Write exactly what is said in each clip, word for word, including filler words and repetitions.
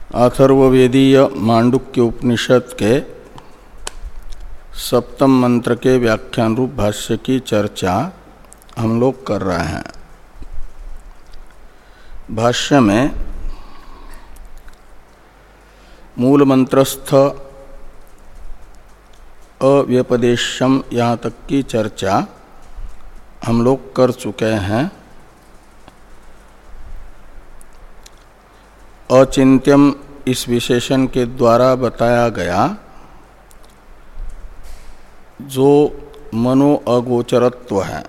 अथर्ववेदीय मांडुक्य उपनिषद के सप्तम मंत्र के व्याख्यान रूप भाष्य की चर्चा हम लोग कर रहे हैं। भाष्य में मूल मंत्रस्थ अव्यपदेशम यहाँ तक की चर्चा हम लोग कर चुके हैं। अचिंत्यम इस विशेषण के द्वारा बताया गया जो मनो अगोचरत्व है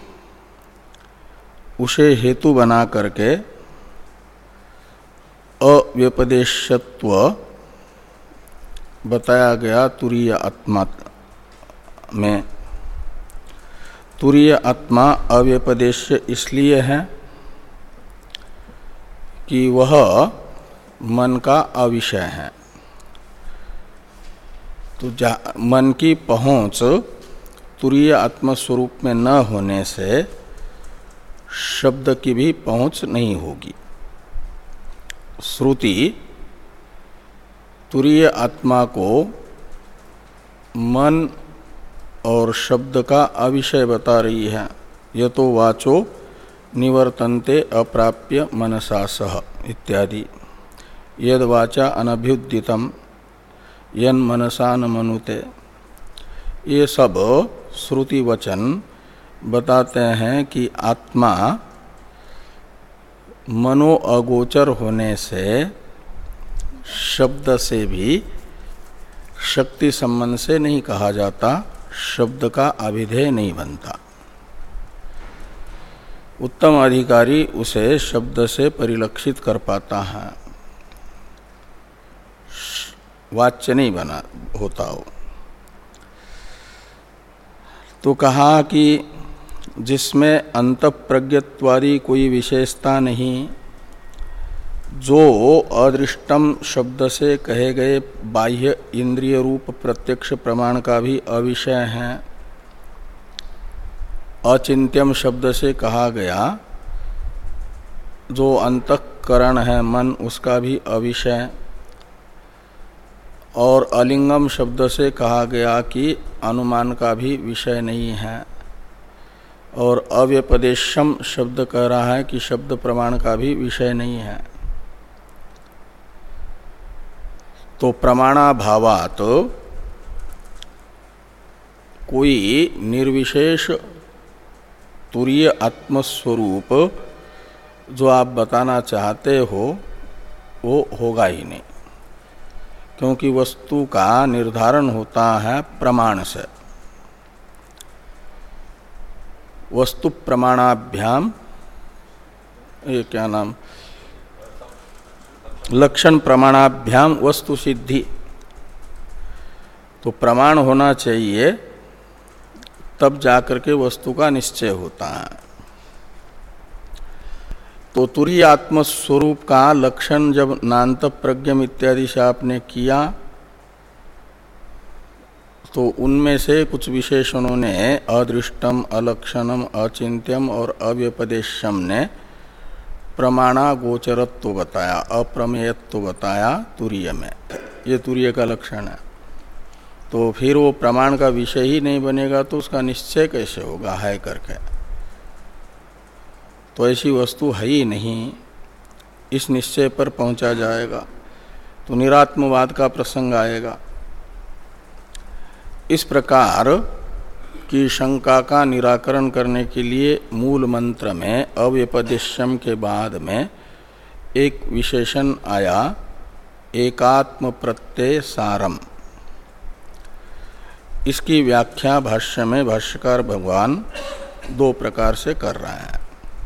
उसे हेतु बना करके अव्यपदेशत्व बताया गया तुरीय आत्मा में। तुरीय आत्मा अव्यपदेश्य इसलिए है कि वह मन का अविषय है। तो मन की पहुंच तुरीय आत्मस्वरूप में न होने से शब्द की भी पहुंच नहीं होगी। श्रुति तुरीय आत्मा को मन और शब्द का अविषय बता रही है। यतो वाचो निवर्तन्ते अप्राप्य मनसा सह इत्यादि। यद वाचा अनभ्युदितम यन मनसा न मनुते, ये सब श्रुति वचन बताते हैं कि आत्मा मनो अगोचर होने से शब्द से भी शक्ति संबंध से नहीं कहा जाता, शब्द का अभिधेय नहीं बनता। उत्तम अधिकारी उसे शब्द से परिलक्षित कर पाता है, वाच्य नहीं बना होता हो। तो कहा कि जिसमें अंतःप्रज्ञत्वादी कोई विशेषता नहीं, जो अदृष्टम शब्द से कहे गए बाह्य इंद्रिय रूप प्रत्यक्ष प्रमाण का भी अविषय है, अचिंत्यम शब्द से कहा गया जो अंतःकरण है मन उसका भी अविषय, और अलिंगम शब्द से कहा गया कि अनुमान का भी विषय नहीं है, और अव्यपदेशम शब्द कह रहा है कि शब्द प्रमाण का भी विषय नहीं है। तो प्रमाणाभावात कोई निर्विशेष तुरीय आत्मस्वरूप जो आप बताना चाहते हो वो होगा ही नहीं, क्योंकि वस्तु का निर्धारण होता है प्रमाण से। वस्तु प्रमाणाभ्याम, ये क्या नाम, लक्षण प्रमाणाभ्याम वस्तु सिद्धि। तो प्रमाण होना चाहिए तब जाकर के वस्तु का निश्चय होता है। तो तुरीय आत्मस्वरूप का लक्षण जब नान्त प्रज्ञम इत्यादि से आपने किया तो उनमें से कुछ विशेषणों ने अदृष्टम, अलक्षणम, अचिंत्यम और अव्यपदेशम ने प्रमाणागोचरत्व बताया, अप्रमेयत्व बताया तुरीय में। ये तुरीय का लक्षण है। तो फिर वो प्रमाण का विषय ही नहीं बनेगा तो उसका निश्चय कैसे होगा है करके। तो ऐसी वस्तु है ही नहीं, इस निश्चय पर पहुंचा जाएगा तो निरात्मवाद का प्रसंग आएगा। इस प्रकार की शंका का निराकरण करने के लिए मूल मंत्र में अव्यपदेशम के बाद में एक विशेषण आया, एकात्म प्रत्यय सारम। इसकी व्याख्या भाष्य में भाष्यकार भगवान दो प्रकार से कर रहे हैं।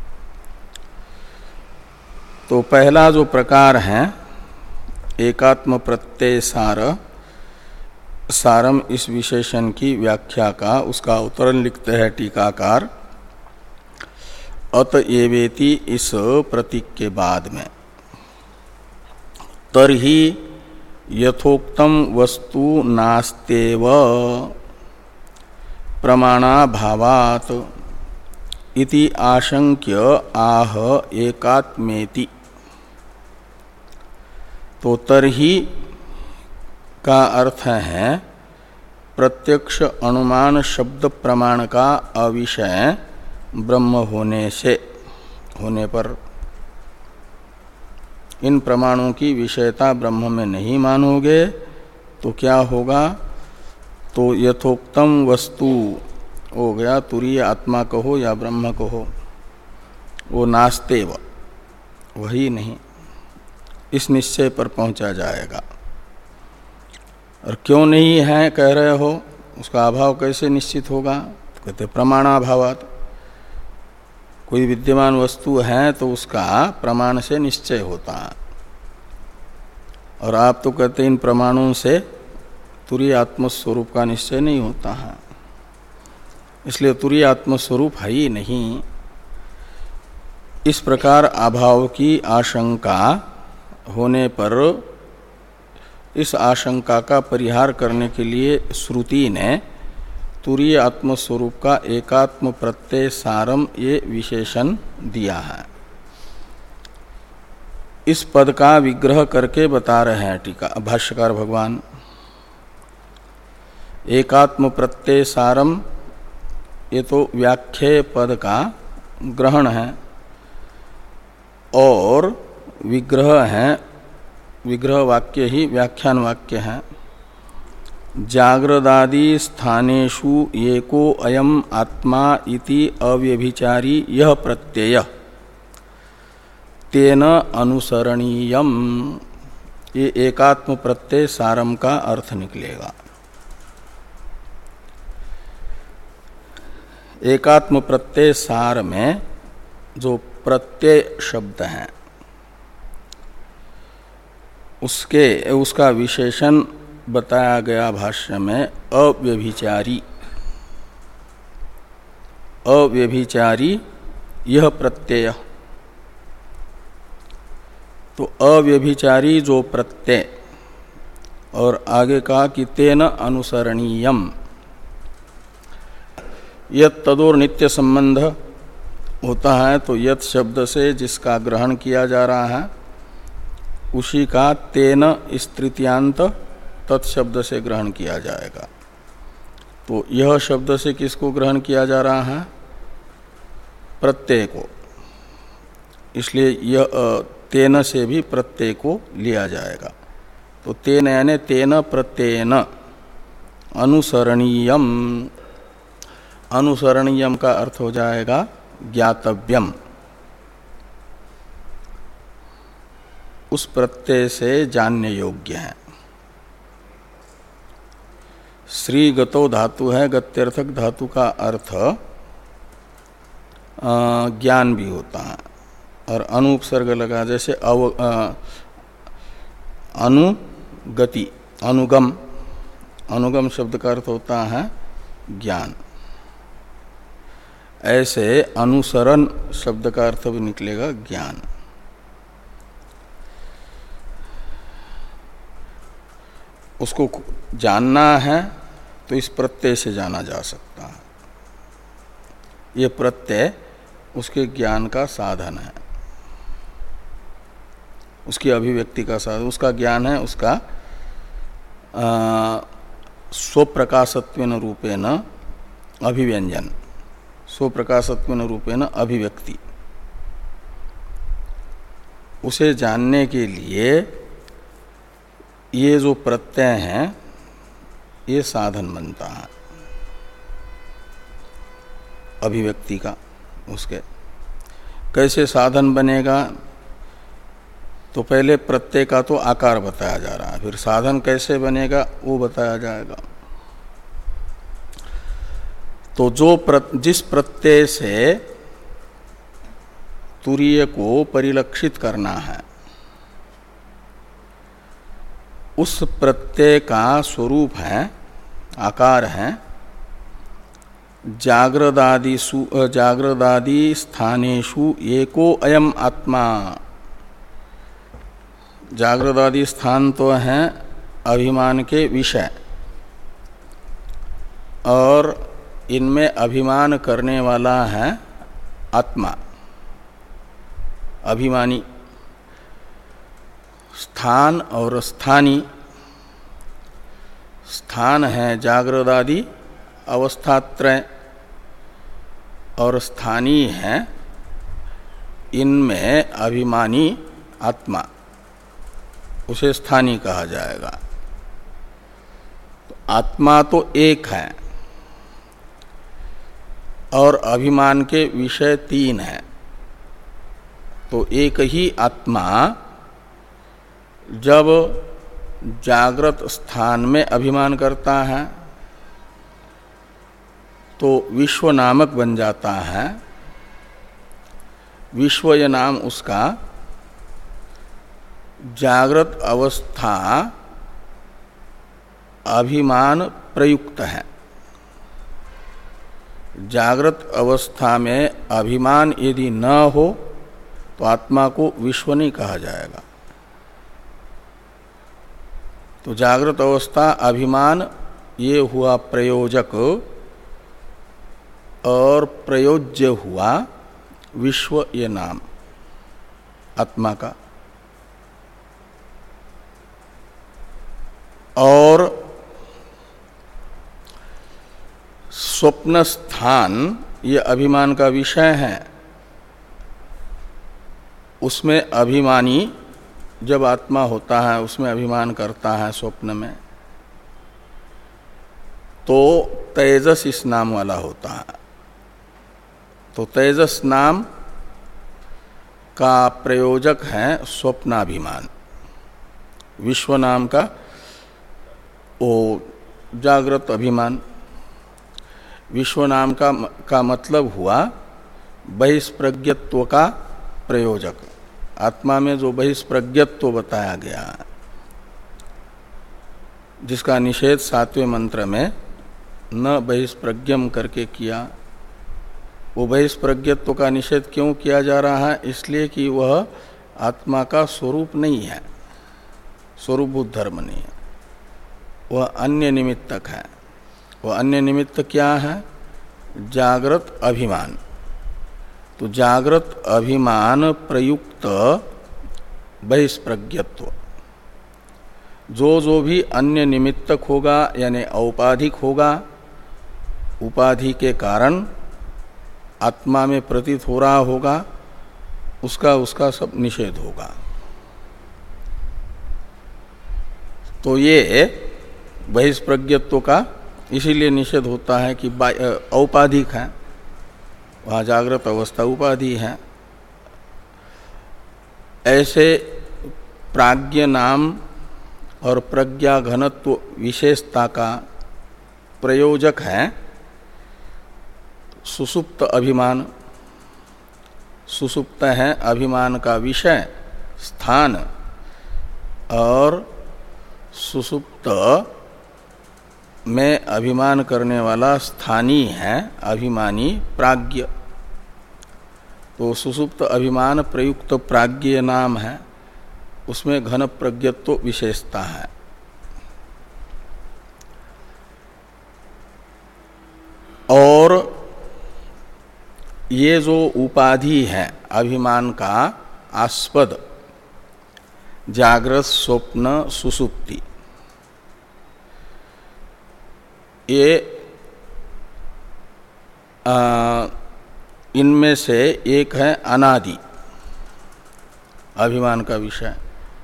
तो पहला जो प्रकार है एकात्म प्रत्यय सार, सारम इस विशेषण की व्याख्या का, उसका उत्तरण लिखते हैं टीकाकार अतएवेति इस प्रतीक के बाद में। तर्हि यथोक्तम वस्तु नास्तेव प्रमाणाभावात् इति आशंक्य आह एकात्मेति। तो तरही का अर्थ है प्रत्यक्ष अनुमान शब्द प्रमाण का अविषय ब्रह्म होने से होने पर। इन प्रमाणों की विषयता ब्रह्म में नहीं मानोगे तो क्या होगा? तो यथोक्तम वस्तु हो गया, तुरीय आत्मा कहो या ब्रह्म कहो, वो नास्तेव, वही नहीं, इस निश्चय पर पहुंचा जाएगा। और क्यों नहीं है कह रहे हो, उसका अभाव कैसे निश्चित होगा? तो कहते प्रमाणाभावात्। कोई विद्यमान वस्तु है तो उसका प्रमाण से निश्चय होता है, और आप तो कहते इन प्रमाणों से तुरीय आत्मस्वरूप का निश्चय नहीं होता है, इसलिए तुरीय आत्मस्वरूप है ही नहीं। इस प्रकार अभाव की आशंका होने पर इस आशंका का परिहार करने के लिए श्रुति ने तुरीय आत्मस्वरूप का एकात्म प्रत्यय सारम ये विशेषण दिया है। इस पद का विग्रह करके बता रहे हैं टीका भाष्यकार भगवान। एकात्म प्रत्यय सारम ये तो व्याख्येय पद का ग्रहण है, और विग्रह है, विग्रह वाक्य ही व्याख्यान वाक्य है। जागृदादि स्थानेषु एको अयम आत्मा इति अव्यभिचारी यह प्रत्यय तेन अनुसरणीयम, ये एकात्म प्रत्यय सारम का अर्थ निकलेगा। एकात्म प्रत्यय सार में जो प्रत्यय शब्द है उसके उसका विशेषण बताया गया भाष्य में अव्यभिचारी। अव्यभिचारी यह प्रत्यय, तो अव्यभिचारी जो प्रत्यय, और आगे कहा कि तेन अनुसरणीयम, यत तदोर नित्य संबंध होता है, तो यत शब्द से जिसका ग्रहण किया जा रहा है उसी का तेन इस तृतीयांत तत्शब्द से ग्रहण किया जाएगा। तो यह शब्द से किसको ग्रहण किया जा रहा है? प्रत्यय को, इसलिए यह तेन से भी प्रत्यय को लिया जाएगा। तो तेन यानी तेन प्रत्ययन अनुसरणीयम, अनुसरणीयम का अर्थ हो जाएगा ज्ञातव्यम, उस प्रत्यय से जानने योग्य है। श्री गतो धातु है, गत्यर्थक धातु का अर्थ ज्ञान भी होता है, और अनुपसर्ग लगा जैसे अव अनुगति, अनुगम, अनुगम शब्द का अर्थ होता है ज्ञान। ऐसे अनुसरण शब्द का अर्थ भी निकलेगा ज्ञान। उसको जानना है तो इस प्रत्यय से जाना जा सकता है। ये प्रत्यय उसके ज्ञान का साधन है, उसकी अभिव्यक्ति का साधन, उसका ज्ञान है, उसका स्वप्रकाशत्वेन रूपेण अभिव्यंजन, स्वप्रकाशत्वेन रूपेण अभिव्यक्ति। उसे जानने के लिए ये जो प्रत्यय है ये साधन बनता है अभिव्यक्ति का। उसके कैसे साधन बनेगा? तो पहले प्रत्यय का तो आकार बताया जा रहा है, फिर साधन कैसे बनेगा वो बताया जाएगा। तो जो प्र, जिस प्रत्यय से तुरीय को परिलक्षित करना है उस प्रत्यय का स्वरूप है, आकार है जागृदादिषु जागृदादि स्थानेषु एको अयम आत्मा। जागृदादि स्थान तो हैं अभिमान के विषय, और इनमें अभिमान करने वाला है आत्मा, अभिमानी। स्थान और स्थानी। स्थान है जागृत आदि अवस्थात्रय और स्थानीय है इनमें अभिमानी आत्मा, उसे स्थानीय कहा जाएगा। तो आत्मा तो एक है और अभिमान के विषय तीन हैं। तो एक ही आत्मा जब जागृत स्थान में अभिमान करता है तो विश्व नामक बन जाता है। विश्व ये नाम उसका जागृत अवस्था अभिमान प्रयुक्त है। जागृत अवस्था में अभिमान यदि न हो तो आत्मा को विश्व नहीं कहा जाएगा। तो जागृत अवस्था अभिमान ये हुआ प्रयोजक और प्रयोज्य हुआ विश्व ये नाम आत्मा का। और स्वप्न स्थान ये अभिमान का विषय है। उसमें अभिमानी जब आत्मा होता है उसमें अभिमान करता है स्वप्न में, तो तेजस इस नाम वाला होता है। तो तेजस नाम का प्रयोजक है स्वप्नाभिमान। विश्व नाम का वो जागृत अभिमान। विश्व नाम का का मतलब हुआ बहिष्प्रज्ञत्व का प्रयोजक। आत्मा में जो बहिष्प्रज्ञत्व बताया गया है, जिसका निषेध सातवें मंत्र में न बहिष्प्रज्ञम करके किया, वो बहिष्प्रज्ञत्व का निषेध क्यों किया जा रहा है? इसलिए कि वह आत्मा का स्वरूप नहीं है, स्वरूपभूत धर्म नहीं है, वह अन्य निमित्तक है। वह अन्य निमित्त क्या है? जागृत अभिमान। तो जागृत अभिमान प्रयुक्त बहिष्प्रज्ञत्व, जो जो भी अन्य निमित्तक होगा यानी औपाधिक होगा, उपाधि के कारण आत्मा में प्रतीत हो रहा होगा, उसका उसका सब निषेध होगा। तो ये बहिष्प्रज्ञत्व का इसीलिए निषेध होता है कि औपाधिक है, वहाँ जागृत अवस्था उपाधि है। ऐसे प्राज्ञ नाम और प्रज्ञा घनत्व विशेषता का प्रयोजक है सुसुप्त अभिमान। सुसुप्त है अभिमान का विषय स्थान, और सुसुप्त में अभिमान करने वाला स्थानीय है अभिमानी प्राज्ञ। तो सुसुप्त अभिमान प्रयुक्त प्राज्ञ नाम है, उसमें घन प्रज्ञत्व विशेषता है। और ये जो उपाधि है अभिमान का आस्पद जागृत स्वप्न सुसुप्ति, ये इनमें से एक है अनादि अभिमान का विषय।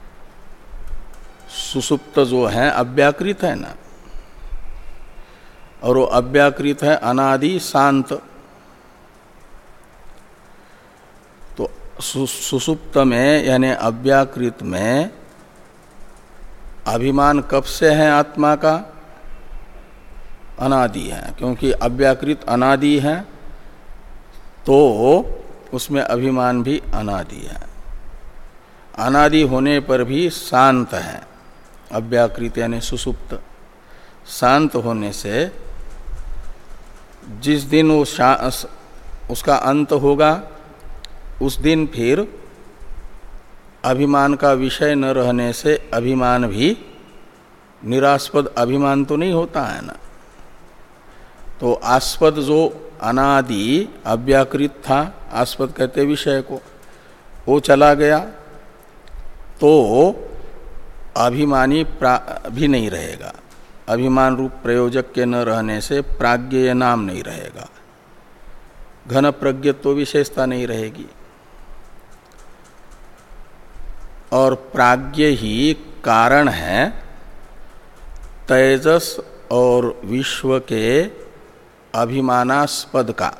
सुसुप्त जो है अव्याकृत है ना, और वो अव्याकृत है अनादि शांत। तो सुसुप्त में यानी अव्याकृत में अभिमान कब से है आत्मा का? अनादि है, क्योंकि अव्याकृत अनादि है तो उसमें अभिमान भी अनादि है। अनादि होने पर भी शांत है अव्याकृत यानी सुसुप्त। शांत होने से जिस दिन वो उसका अंत होगा उस दिन फिर अभिमान का विषय न रहने से अभिमान भी निरास्पद अभिमान तो नहीं होता है ना। तो आस्पद जो अनादि अव्याकृत था, आस्पद कहते विषय को, वो चला गया तो अभिमानी भी नहीं रहेगा। अभिमान रूप प्रयोजक के न रहने से प्राज्ञेय नाम नहीं रहेगा, घन प्रज्ञत्व विशेषता नहीं रहेगी। और प्राज्ञ ही कारण है तेजस और विश्व के अभिमानास्पद का।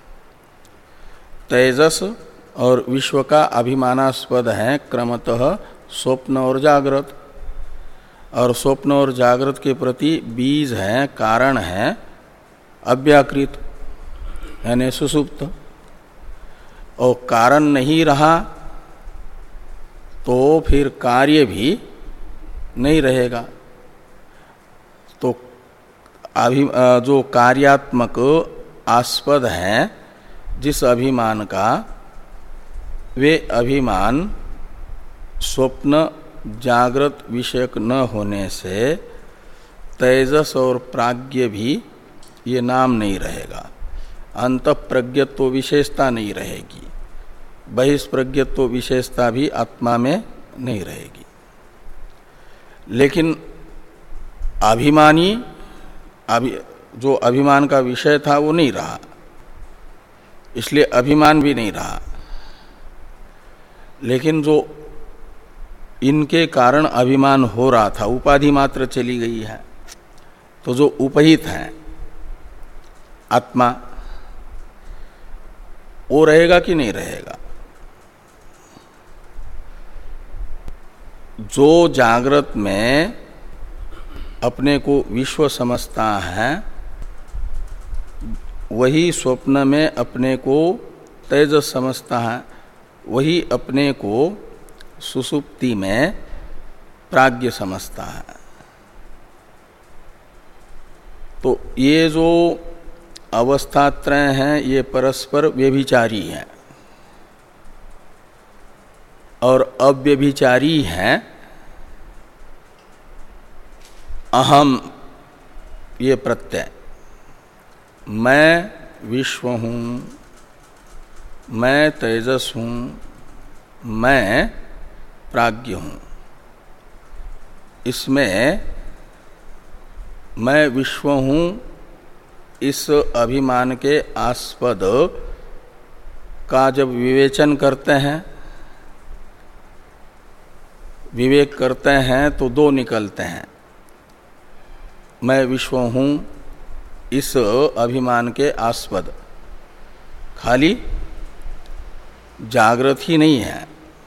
तेजस और विश्व का अभिमानास्पद है क्रमतः स्वप्न और जागृत, और स्वप्न और जागृत के प्रति बीज है, कारण है अव्याकृत यानी सुषुप्त। और कारण नहीं रहा तो फिर कार्य भी नहीं रहेगा। तो अभि जो कार्यात्मक आस्पद है जिस अभिमान का, वे अभिमान स्वप्न जागृत विषयक न होने से तेजस और प्राज्ञ भी ये नाम नहीं रहेगा। अंतःप्रज्ञत्व विशेषता नहीं रहेगी, बहिष्प्रज्ञत्व विशेषता भी आत्मा में नहीं रहेगी। लेकिन अभिमानी अभि जो अभिमान का विषय था वो नहीं रहा, इसलिए अभिमान भी नहीं रहा। लेकिन जो इनके कारण अभिमान हो रहा था, उपाधि मात्र चली गई है, तो जो उपहित है आत्मा वो रहेगा कि नहीं रहेगा। जो जागृत में अपने को विश्व समझता है वही स्वप्न में अपने को तेजस समझता है, वही अपने को सुषुप्ति में प्राज्ञ समझता है। तो ये जो अवस्थात्रय हैं ये परस्पर व्यभिचारी हैं और अव्यभिचारी हैं अहम ये प्रत्यय। मैं विश्व हूँ, मैं तेजस हूँ, मैं प्राज्ञ हूँ। इसमें मैं विश्व हूँ इस अभिमान के आस्पद का जब विवेचन करते हैं, विवेक करते हैं तो दो निकलते हैं। मैं विश्व हूँ इस अभिमान के आस्पद खाली जागृत ही नहीं है,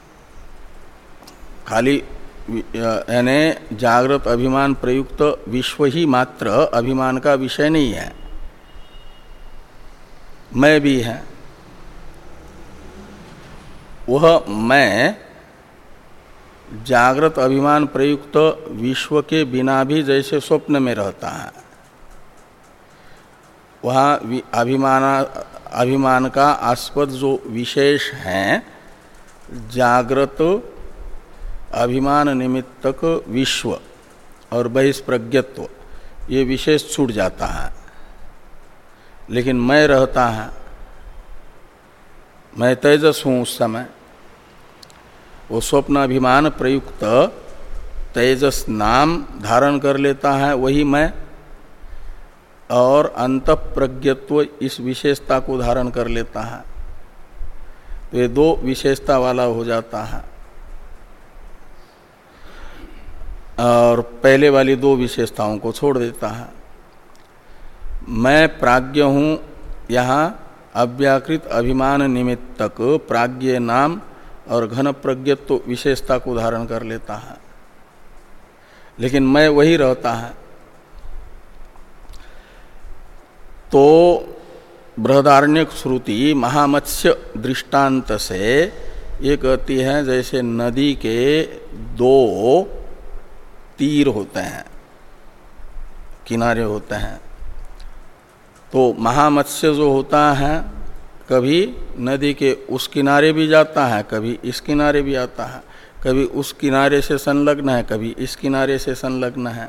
खाली यानी जागृत अभिमान प्रयुक्त विश्व ही मात्र अभिमान का विषय नहीं है, मैं भी है। वह मैं जागृत अभिमान प्रयुक्त विश्व के बिना भी जैसे स्वप्न में रहता है, वहाँ अभिमान अभिमान का आस्पद जो विशेष हैं जागृत अभिमान निमित्तक विश्व और बहिष्प्रज्ञत्व, ये विशेष छूट जाता है। लेकिन मैं रहता है, मैं तेजस हूँ उस समय, वो स्वप्न अभिमान प्रयुक्त तेजस नाम धारण कर लेता है वही मैं, और अंतःप्रज्ञत्व इस विशेषता को धारण कर लेता है। तो ये दो विशेषता वाला हो जाता है, और पहले वाली दो विशेषताओं को छोड़ देता है। मैं प्राज्ञ हूँ यहाँ अव्याकृत अभिमान निमित्तक प्राज्ञ नाम और घन प्रज्ञत्व विशेषता को धारण कर लेता है, लेकिन मैं वही रहता है। तो बृहदारण्यक श्रुति महामत्स्य दृष्टांत से ये कहती है जैसे नदी के दो तीर होते हैं, किनारे होते हैं, तो महामत्स्य जो होता है कभी नदी के उस किनारे भी जाता है, कभी इस किनारे भी आता है, कभी उस किनारे से संलग्न है, कभी इस किनारे से संलग्न है।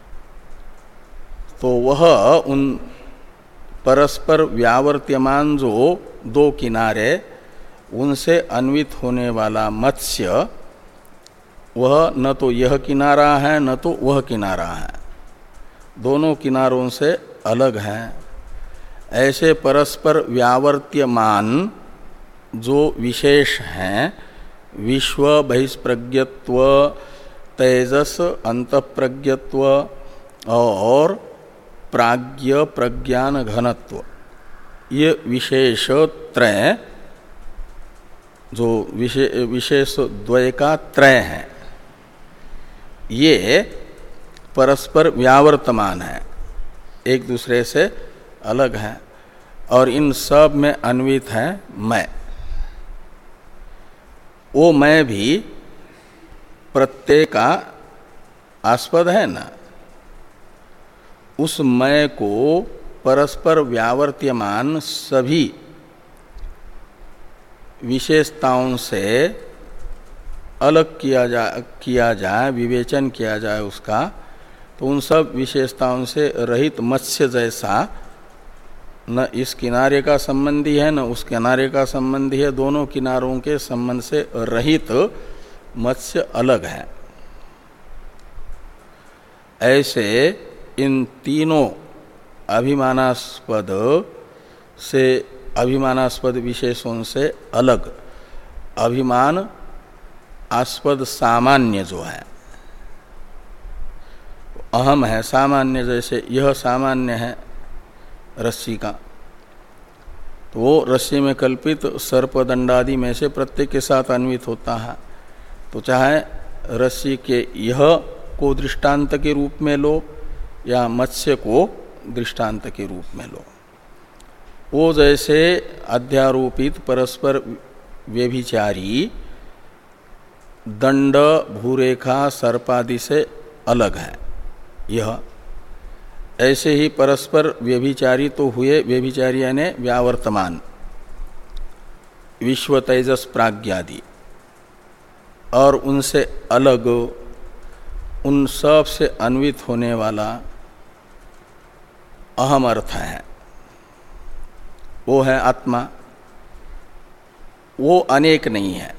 तो वह उन परस्पर व्यावर्त्यमान जो दो किनारे उनसे अन्वित होने वाला मत्स्य वह न तो यह किनारा है न तो वह किनारा है, दोनों किनारों से अलग है। ऐसे परस्पर व्यावर्त्यमान जो विशेष हैं, विश्व बहिष्प्रज्ञत्व, तेजस अंतःप्रज्ञत्व और प्राज्ञ प्रज्ञान घनत्व, ये विशेष त्रय जो विशेष विशेष द्वय का त्रय है, ये परस्पर व्यावर्तमान है, एक दूसरे से अलग है और इन सब में अन्वित है मैं। वो मैं भी प्रत्यय का आस्पद है ना, उस मैं को परस्पर व्यावर्त्यमान सभी विशेषताओं से अलग किया जा किया जाए, विवेचन किया जाए उसका, तो उन सब विशेषताओं से रहित मत्स्य जैसा न इस किनारे का संबंधी है न उस किनारे का संबंधी है, दोनों किनारों के संबंध से रहित मत्स्य अलग है। ऐसे इन तीनों अभिमानास्पद से अभिमानास्पद विशेषों से अलग अभिमान आस्पद सामान्य जो है, अहम है सामान्य, जैसे यह सामान्य है रस्सी का, तो वो रस्सी में कल्पित सर्पदंडादि में से प्रत्येक के साथ अन्वित होता है। तो चाहे रस्सी के यह को दृष्टांत के रूप में लो या मत्स्य को दृष्टांत के रूप में लो, वो जैसे अध्यारोपित परस्पर व्यभिचारी दंड भूरेखा सर्पादि से अलग है यह, ऐसे ही परस्पर व्यभिचारी तो हुए, व्यभिचारी यानी व्यावर्तमान विश्व तेजस प्राज्ञादि, और उनसे अलग उन सब से अन्वित होने वाला अहम अर्थ है, वो है आत्मा। वो अनेक नहीं है,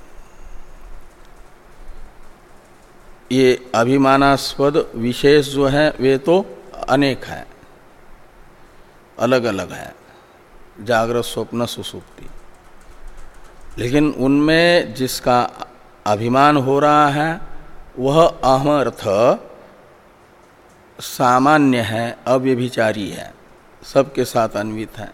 ये अभिमानास्पद विशेष जो है वे तो अनेक है, अलग अलग है, जागृत स्वप्न सुसुप्ति, लेकिन उनमें जिसका अभिमान हो रहा है वह अहम अर्थ सामान्य है, अव्यभिचारी है, सबके साथ अन्वित है।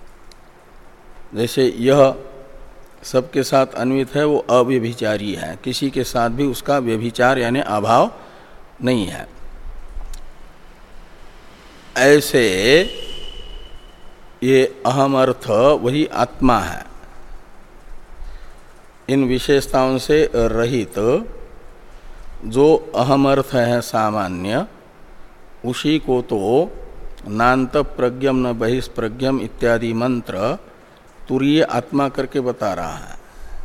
जैसे यह सबके साथ अन्वित है, वो अव्यभिचारी है, किसी के साथ भी उसका व्यभिचार यानी अभाव नहीं है। ऐसे ये अहम अर्थ वही आत्मा है, इन विशेषताओं से रहित जो अहम अर्थ है सामान्य, उसी को तो नान्त प्रज्ञम न बहिष्प्रज्ञम इत्यादि मंत्र तुरीय आत्मा करके बता रहा है,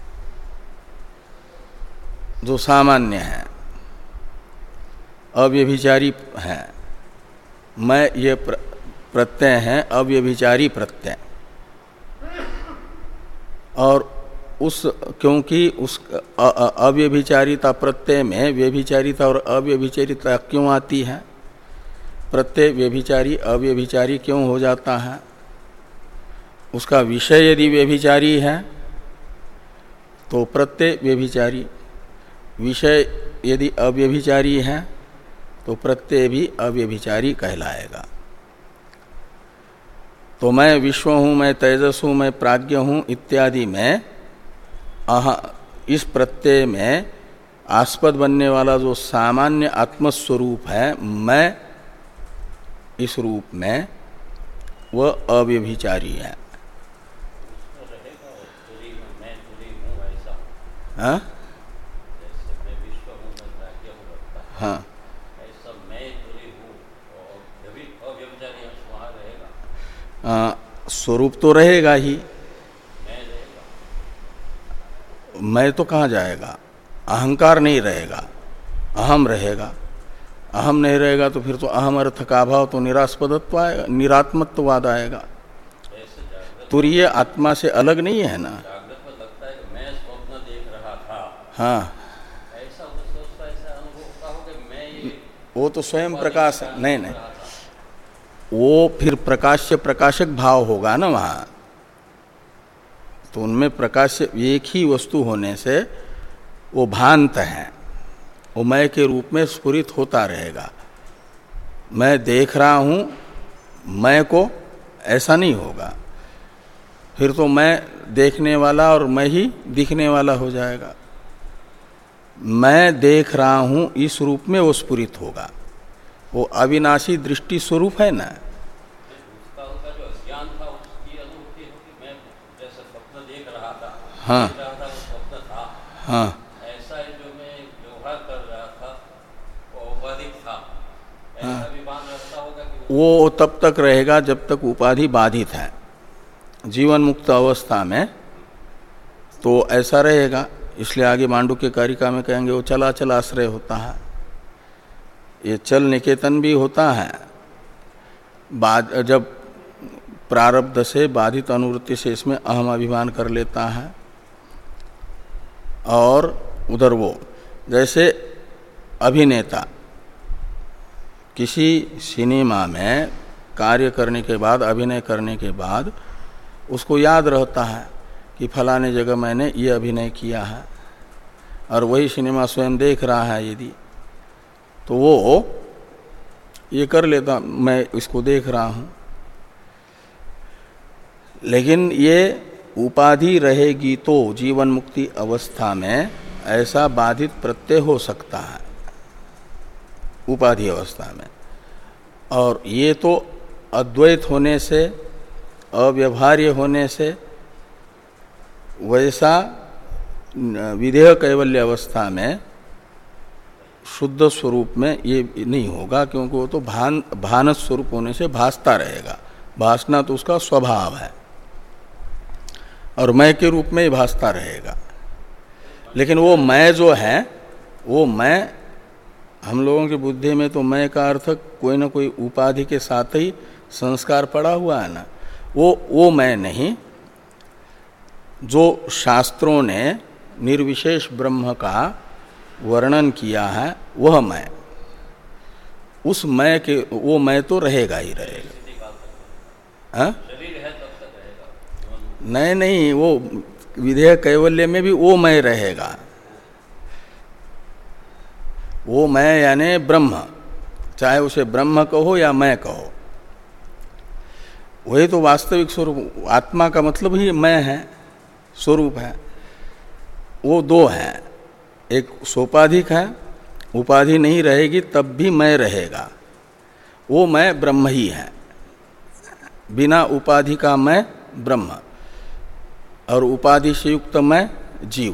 जो सामान्य है, अव्यभिचारी है। मैं ये प्रत्यय है अव्यभिचारी प्रत्यय, और उस क्योंकि उस अव्यभिचारिता प्रत्यय में व्यभिचारिता और अव्यभिचारिता क्यों आती है, प्रत्यय व्यभिचारी अव्यभिचारी क्यों हो जाता है, उसका विषय यदि व्यभिचारी है तो प्रत्यय व्यभिचारी, विषय यदि अव्यभिचारी है तो प्रत्यय भी अव्यभिचारी कहलाएगा। तो मैं विश्व हूँ, मैं तेजस हूँ, मैं प्राज्ञ हूँ इत्यादि में आह इस प्रत्यय में आस्पद बनने वाला जो सामान्य आत्मस्वरूप है मैं, इस रूप में वह अव्यभिचारी है। हाँ हाँ आ, स्वरूप तो रहेगा ही, मैं तो कहाँ जाएगा, अहंकार नहीं रहेगा, अहम रहेगा। अहम नहीं रहेगा तो फिर तो अहम अर्थ का अभाव, तो निरास्पदत्व आएगा, निरात्मत्ववाद आएगा। तुरीय आत्मा से अलग नहीं है ना। हाँ, वो तो स्वयं प्रकाश नहीं नहीं वो फिर प्रकाश्य प्रकाशक भाव होगा ना वहाँ। तो उनमें प्रकाश्य एक ही वस्तु होने से वो भांत है, वो मैं के रूप में स्फुरित होता रहेगा। मैं देख रहा हूँ मैं को ऐसा नहीं होगा, फिर तो मैं देखने वाला और मैं ही दिखने वाला हो जाएगा। मैं देख रहा हूँ इस रूप में वो स्फुरित होगा, वो अविनाशी दृष्टि स्वरूप है ना। उसका उसका जो अज्ञान था उसकी अनुभूति होगी। मैं जैसे स्वप्न देख रहा था, हाँ देख रहा था वो स्वप्न था, हाँ ऐसा है जो मैं व्यवहार कर रहा था वो औपाधिक था, ऐसा विभान रहता होगा कि वो तब तक रहेगा जब तक उपाधि बाधित है। जीवन मुक्त अवस्था में तो ऐसा रहेगा, इसलिए आगे मांडुक्य कारिका में कहेंगे वो चला चल आश्रय होता है। ये चल निकेतन भी होता है बाद जब प्रारब्ध से बाधित अनुवृत्ति से इसमें अहम अभिमान कर लेता है। और उधर वो जैसे अभिनेता किसी सिनेमा में कार्य करने के बाद, अभिनय करने के बाद उसको याद रहता है कि फलाने जगह मैंने ये अभिनय किया है, और वही सिनेमा स्वयं देख रहा है यदि, तो वो ये कर लेता मैं इसको देख रहा हूँ। लेकिन ये उपाधि रहेगी तो जीवन मुक्ति अवस्था में ऐसा बाधित प्रत्यय हो सकता है उपाधि अवस्था में। और ये तो अद्वैत होने से, अव्यवहार्य होने से वैसा विधेय कैवल्य अवस्था में शुद्ध स्वरूप में ये नहीं होगा, क्योंकि वो तो भान भानस स्वरूप होने से भासता रहेगा। भासना तो उसका स्वभाव है और मैं के रूप में ही भासता रहेगा। लेकिन वो मैं जो है, वो मैं हम लोगों की बुद्धि में तो मैं का अर्थ कोई ना कोई उपाधि के साथ ही संस्कार पड़ा हुआ है ना, वो वो मैं नहीं। जो शास्त्रों ने निर्विशेष ब्रह्म का वर्णन किया है वह मैं, उस मैं के वो मैं तो रहेगा ही रहेगा। हाँ? नहीं नहीं, वो विधेय कैवल्य में भी वो मैं रहेगा। वो मैं यानी ब्रह्म, चाहे उसे ब्रह्म कहो या मैं कहो, वही तो वास्तविक स्वरूप। आत्मा का मतलब ही मैं है, स्वरूप है। वो दो हैं, एक सोपाधिक है, उपाधि नहीं रहेगी तब भी मैं रहेगा। वो मैं ब्रह्म ही है, बिना उपाधि का मैं ब्रह्म, और उपाधि से युक्त मैं जीव।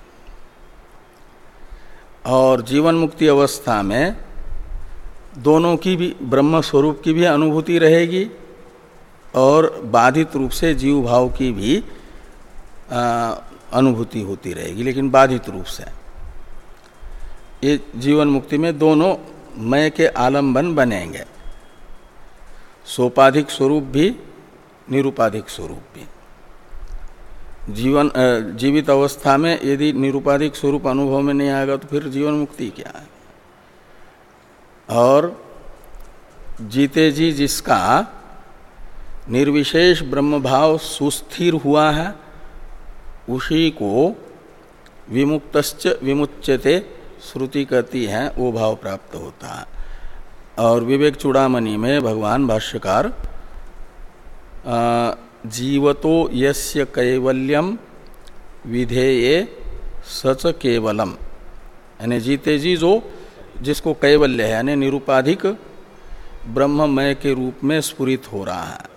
और जीवन मुक्ति अवस्था में दोनों की भी, ब्रह्म स्वरूप की भी अनुभूति रहेगी और बाधित रूप से जीव भाव की भी अनुभूति होती रहेगी, लेकिन बाधित रूप से। ये जीवन मुक्ति में दोनों मैं के आलंबन बनेंगे, सोपाधिक स्वरूप भी, निरुपाधिक स्वरूप भी। जीवन जीवित अवस्था में यदि निरुपाधिक स्वरूप अनुभव में नहीं आएगा तो फिर जीवन मुक्ति क्या है। और जीते जी जिसका निर्विशेष ब्रह्म भाव सुस्थिर हुआ है, उसी को विमुक्तश्च विमुच्यते श्रुति कहती है, वो भाव प्राप्त होता है। और विवेक चूड़ामणि में भगवान भाष्यकार जीवतो यस्य कैवल्यम विधेये सच केवलम, यानी जीते जी जो जिसको कैवल्य है यानी निरुपाधिक ब्रह्ममय के रूप में स्फुरित हो रहा है,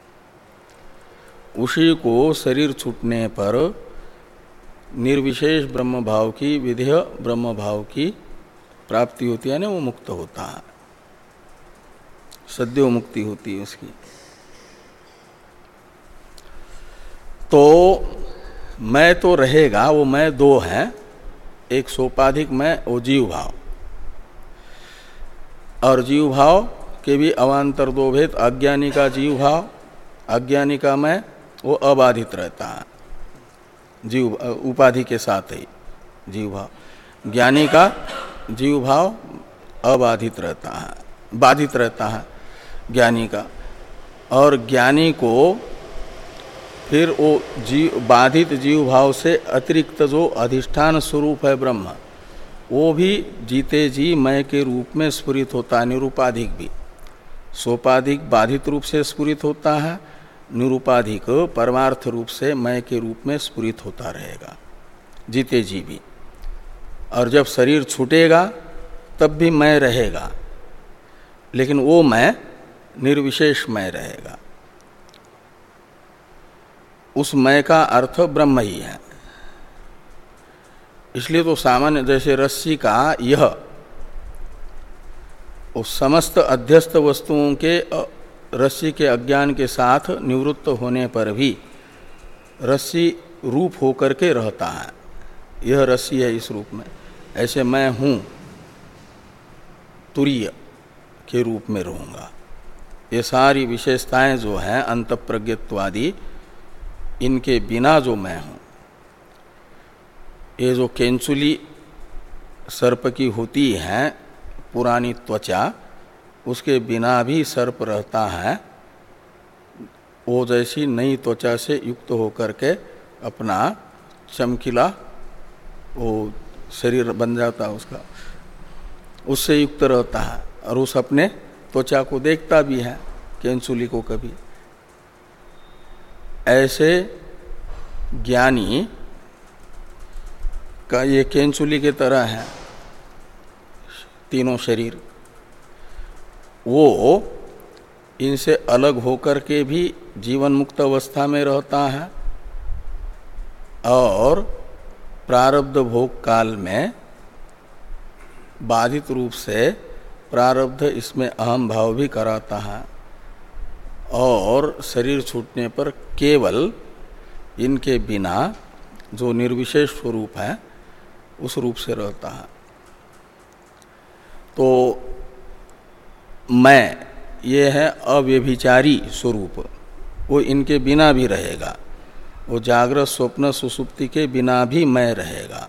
उसी को शरीर छूटने पर निर्विशेष ब्रह्म भाव की, विधेय ब्रह्म भाव की प्राप्ति होती है ना, वो मुक्त होता है, सद्यो मुक्ति होती है उसकी। तो मैं तो रहेगा, वो मैं दो है, एक सोपाधिक मैं, वो जीव भाव, और जीव भाव के भी अवान्तर दो भेद। अज्ञानी का जीव भाव, अज्ञानी का मैं, वो अबाधित रहता है जीव उपाधि के साथ ही जीव भाव। ज्ञानी का जीव भाव अबाधित रहता है, बाधित रहता है ज्ञानी का। और ज्ञानी को फिर वो जीव बाधित जीव भाव से अतिरिक्त जो अधिष्ठान स्वरूप है ब्रह्म, वो भी जीते जी मय के रूप में स्फुरित होता है, निरूपाधिक भी। सोपाधिक बाधित रूप से स्फुरित होता है, निरूपाधिक परमार्थ रूप से मय के रूप में स्फुरित होता रहेगा जीते जी भी। और जब शरीर छूटेगा तब भी मय रहेगा, लेकिन वो मय निर्विशेष मय रहेगा। उस मय का अर्थ ब्रह्म ही है। इसलिए तो सामान्य जैसे रस्सी का यह उस समस्त अध्यस्त वस्तुओं के रस्सी के अज्ञान के साथ निवृत्त होने पर भी रस्सी रूप होकर के रहता है। यह रस्सी है इस रूप में, ऐसे मैं हूँ तुरीय के रूप में रहूँगा। ये सारी विशेषताएं जो हैं अंतःप्रज्ञत्वादि, इनके बिना जो मैं हूँ, ये जो केंचुली सर्प की होती है पुरानी त्वचा, उसके बिना भी सर्प रहता है। वो जैसी नई त्वचा से युक्त होकर के अपना चमकीला वो शरीर बन जाता है उसका, उससे युक्त रहता है। और उस अपने त्वचा को देखता भी है, केंचुली को कभी। ऐसे ज्ञानी का ये केंचुली के तरह है तीनों शरीर। वो इनसे अलग होकर के भी जीवन मुक्त अवस्था में रहता है और प्रारब्ध भोग काल में बाधित रूप से प्रारब्ध इसमें अहम भाव भी कराता है, और शरीर छूटने पर केवल इनके बिना जो निर्विशेष स्वरूप है उस रूप से रहता है। तो मैं ये है अव्यभिचारी स्वरूप, वो इनके बिना भी रहेगा। वो जागृत स्वप्न सुसुप्ति के बिना भी मैं रहेगा।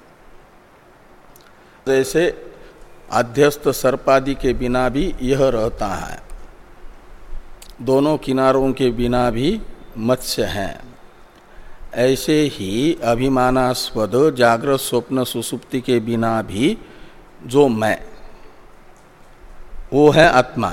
जैसे अध्यस्त सर्पादि के बिना भी यह रहता है, दोनों किनारों के बिना भी मत्स्य हैं। ऐसे ही अभिमानास्पद जागृत स्वप्न सुसुप्ति के बिना भी जो मैं, वो है आत्मा,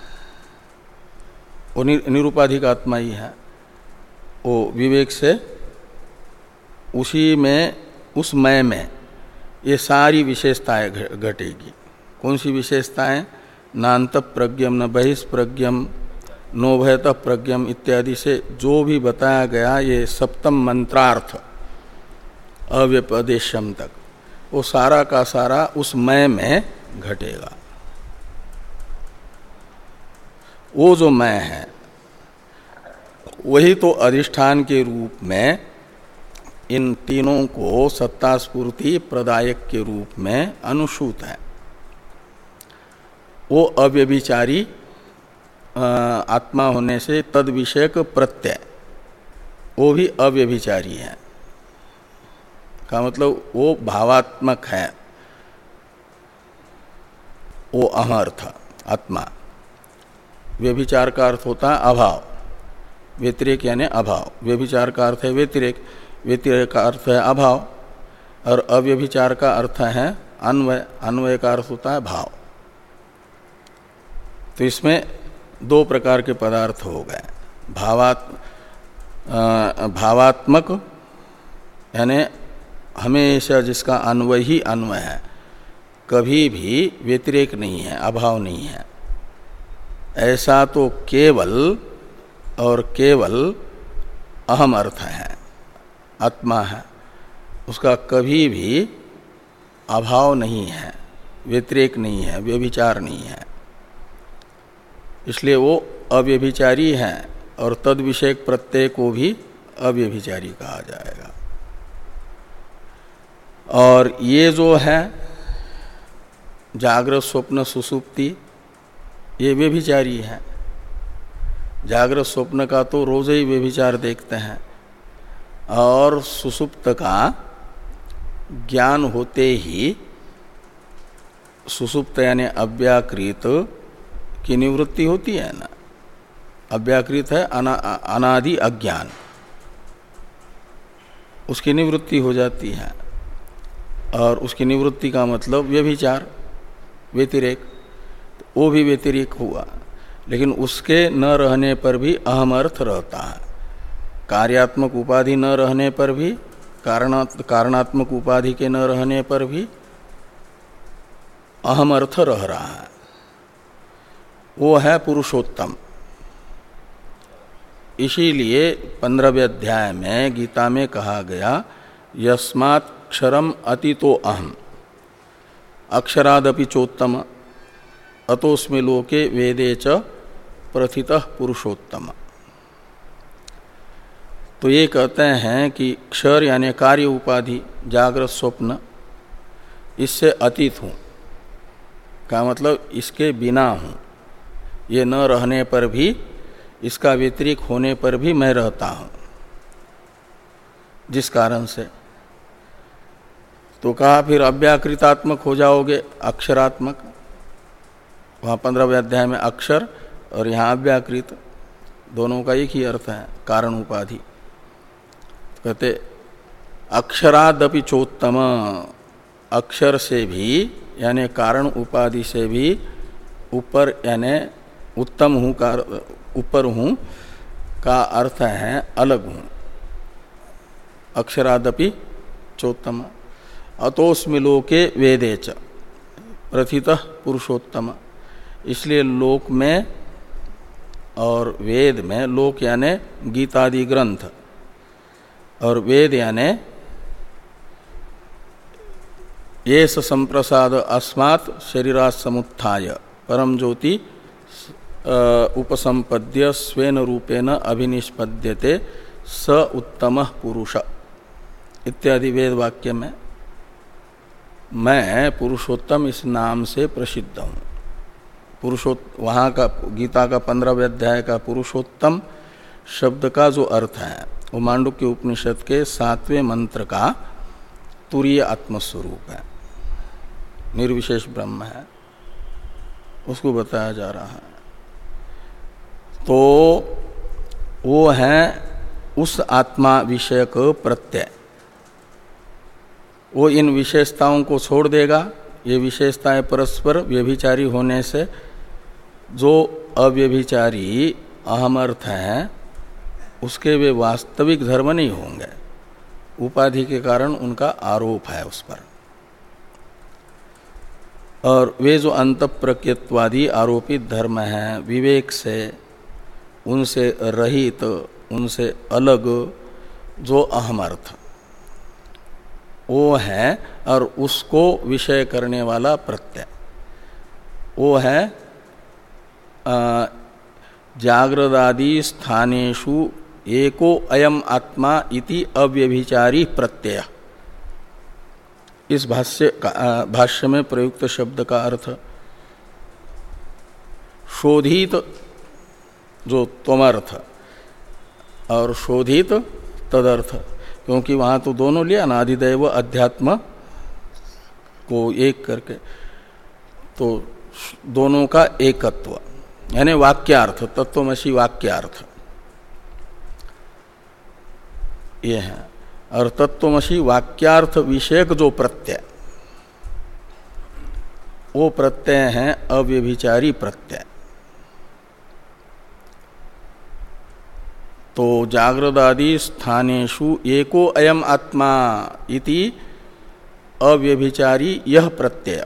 वो निरूपाधिक आत्मा ही है। वो विवेक से उसी में, उस मैं में ये सारी विशेषताएं घटेगी। कौन सी विशेषताएं? नान्त प्रज्ञम न बहिष्प्रज्ञम नोभयतः प्रज्ञम इत्यादि से जो भी बताया गया, ये सप्तम मंत्रार्थ अव्यपदेशम तक, वो सारा का सारा उस मैं में घटेगा। वो जो मैं है वही तो अधिष्ठान के रूप में इन तीनों को सत्ता स्फूर्ति प्रदायक के रूप में अनुसूत है। वो अव्यभिचारी आत्मा होने से तद विषयक प्रत्यय वो भी अव्यभिचारी है का मतलब वो भावात्मक है, वो अहर्थ आत्मा। व्यभिचार का अर्थ होता है अभाव, व्यतिरेक यानी अभाव। व्यभिचार का अर्थ है व्यतिरेक, व्यतिरेक का अर्थ है अभाव, और अव्यभिचार का अर्थ है अन्वय, अन्वय का अर्थ होता है भाव। तो इसमें दो प्रकार के पदार्थ हो गए। भावात् भावात्मक यानी हमेशा जिसका अन्वय ही अन्वय है, कभी भी व्यतिरेक नहीं है, अभाव नहीं है, ऐसा तो केवल और केवल अहम अर्थ है, आत्मा है। उसका कभी भी अभाव नहीं है, व्यतिरेक नहीं है, व्यभिचार नहीं है। इसलिए वो अव्यभिचारी है और तद विषयक प्रत्यय को भी अव्यभिचारी कहा जाएगा। और ये जो है जागृत स्वप्न सुसुप्ति, ये व्यभिचारी है। जागृत स्वप्न का तो रोज ही व्यभिचार देखते हैं, और सुसुप्त का ज्ञान होते ही सुसुप्त यानी अव्याकृत की निवृत्ति होती है ना। अव्याकृत है अना, अनादि अज्ञान, उसकी निवृत्ति हो जाती है। और उसकी निवृत्ति का मतलब व्यभिचार, व्यतिरेक, तो वो भी व्यतिरेक हुआ। लेकिन उसके न रहने पर भी अहम अर्थ रहता है। कार्यात्मक उपाधि न रहने पर भी, कारणात् कारणात्मक उपाधि के न रहने पर भी अहम अर्थ रह रहा है, वो है पुरुषोत्तम। इसीलिए पंद्रहवें अध्याय में गीता में कहा गया यस्मात् क्षरम अतितो अहम अक्षरादपि चोत्तम अतोस्मि लोके वेदे च प्रथितः पुरुषोत्तम। तो ये कहते हैं कि क्षर यानी कार्य उपाधि, जागृत स्वप्न, इससे अतीत हूँ का मतलब इसके बिना हूँ। ये न रहने पर भी, इसका व्यतिरिक्त होने पर भी मैं रहता हूँ। जिस कारण से तो कहा फिर अव्याकृतात्मक हो जाओगे, अक्षरात्मक। वहाँ पंद्रहवें अध्याय में अक्षर और यहाँ अव्याकृत, दोनों का एक ही अर्थ है, कारण उपाधि। कहते अक्षरादपि चोत्तम, अक्षर से भी यानी कारण उपाधि से भी ऊपर यानी उत्तम हूँ का ऊपर हूँ का अर्थ है अलग हूँ। अक्षरादपि चोत्तम अतोस्मि लोके वेदे च प्रथितः पुरुषोत्तम। इसलिए लोक में और वेद में, लोक यानी गीतादि ग्रंथ और वेद यानी ये संप्रसाद अस्मात् शरीरात् समुत्थाय परम ज्योति उपसंपद्य स्वेन रूपेण अभिनिष्पद्यते स उत्तमः पुरुष इत्यादि वेद वाक्य में मैं पुरुषोत्तम इस नाम से प्रसिद्ध हूँ। पुरुषोत्तम वहाँ का गीता का पंद्रहवें अध्याय का पुरुषोत्तम शब्द का जो अर्थ है वो मांडुक्य उपनिषद के सातवें मंत्र का तुरीय आत्मस्वरूप है, निर्विशेष ब्रह्म है, उसको बताया जा रहा है। तो वो है उस आत्मा विषयक प्रत्यय, वो इन विशेषताओं को छोड़ देगा। ये विशेषताएं परस्पर व्यभिचारी होने से जो अव्यभिचारी अहम अर्थ हैं उसके वे वास्तविक धर्म नहीं होंगे, उपाधि के कारण उनका आरोप है उस पर। और वे जो अंतःप्रकृतवादी आरोपित धर्म हैं विवेक से, उनसे रहित, उनसे अलग जो अहम अर्थ वो है, और उसको विषय करने वाला प्रत्यय वो है जागृदादि स्थानेषु एको अयम आत्मा इति अव्यभिचारी प्रत्यय। इस भाष्य का भाष्य में प्रयुक्त शब्द का अर्थ शोधित जो त्वमर्थ और शोधित तदर्थ, क्योंकि वहाँ तो दोनों लिया ना, अधिदैव अध्यात्म को एक करके, तो दोनों का एकत्व यानी वाक्यार्थ, तत्वमसि वाक्यार्थ ये है। और तत्वमसि वाक्यार्थ विषयक जो प्रत्यय वो प्रत्यय है अव्यभिचारी प्रत्यय। तो जागृदादि स्थानेषु एको अयम आत्मा इति अव्यभिचारी यह प्रत्यय।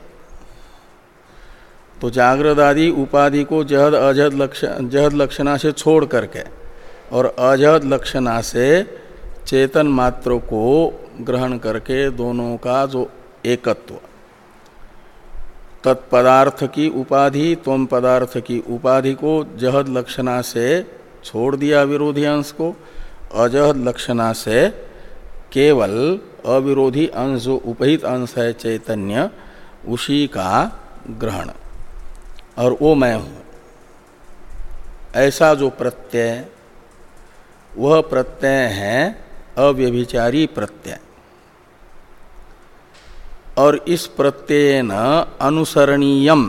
तो जागृदादि उपाधि को जहद अजहद लक्षण जहद लक्षणा से छोड़ करके और अजहद लक्षणा से चेतन मात्र को ग्रहण करके दोनों का जो एकत्व, तत्पदार्थ की उपाधि त्वम पदार्थ की उपाधि को जहद लक्षणा से छोड़ दिया विरोधी अंश को, अजहद लक्षणा से केवल अविरोधी अंश जो उपहित अंश है चैतन्य उसी का ग्रहण, और वो मैं हूँ ऐसा जो प्रत्यय, वह प्रत्यय है अव्यभिचारी प्रत्यय। और इस प्रत्ययन अनुसरणीयम,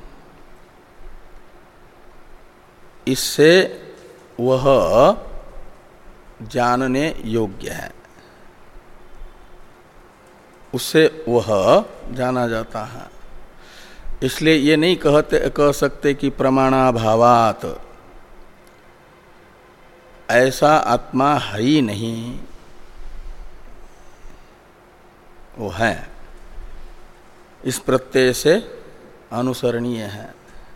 इससे वह जानने योग्य है, उससे वह जाना जाता है। इसलिए ये नहीं कहते कह सकते कि प्रमाणाभावात, ऐसा आत्मा है ही नहीं, वो है, इस प्रत्यय से अनुसरणीय है।